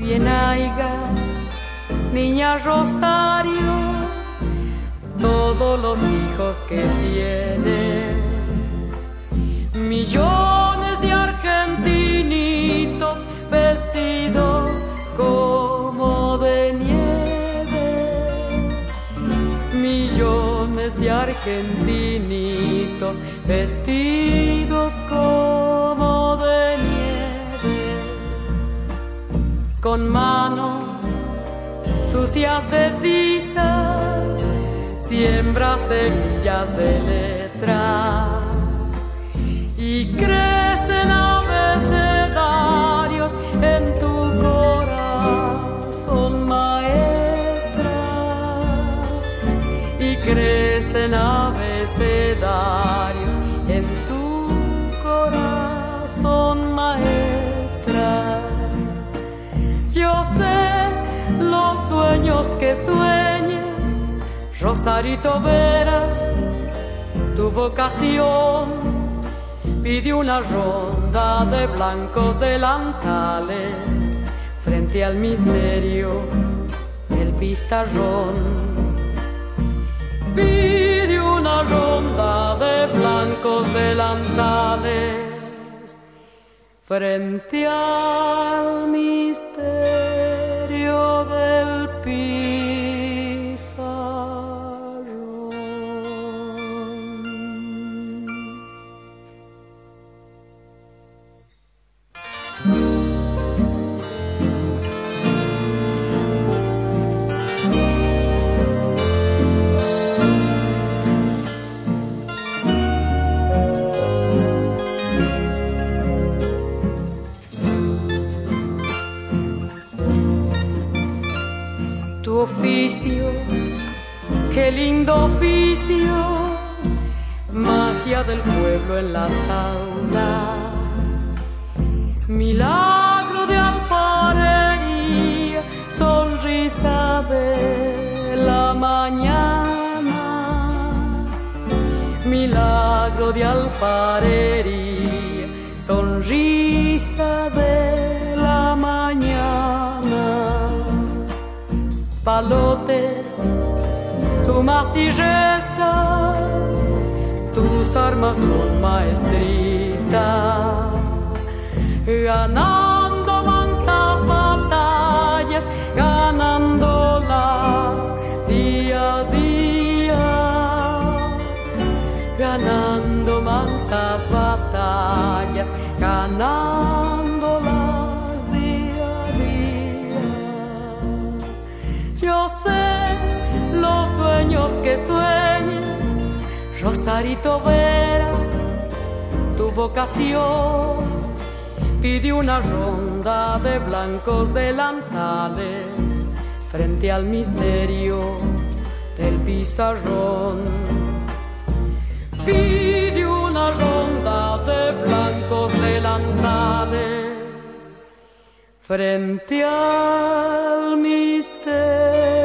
bien haiga, niña Rosario, todos los hijos que tienes, millones de argentinitos vestidos como de nieve, millones de argentinitos vestidos como de nieve, con manos sucias de tiza, siembra semillas de letras y crecen abecedarios en tu corazón, maestra, y crecen abecedarios en tu corazón, maestra. Yo sé los sueños que sueñes, Rosarito Vera, tu vocación pide una ronda de blancos delantales frente al misterio del pizarrón. Pide una ronda de blancos delantales frente al misterio del pizarrón. Tu oficio, qué lindo oficio, magia del pueblo en las aulas, milagro de alfarería, sonrisa de la mañana, milagro de alfarería, sonrisa de la mañana. Palotes, sumas y restas, tus armas son maestritas, ganando mansas batallas, ganándolas día a día, ganando mansas batallas, ganándolas día a día. Yo sé los sueños que sueñes, Rosarito Vera, tu vocación pide una ronda de blancos delantales frente al misterio del pizarrón. Pide una ronda de blancos delantales frente al misterio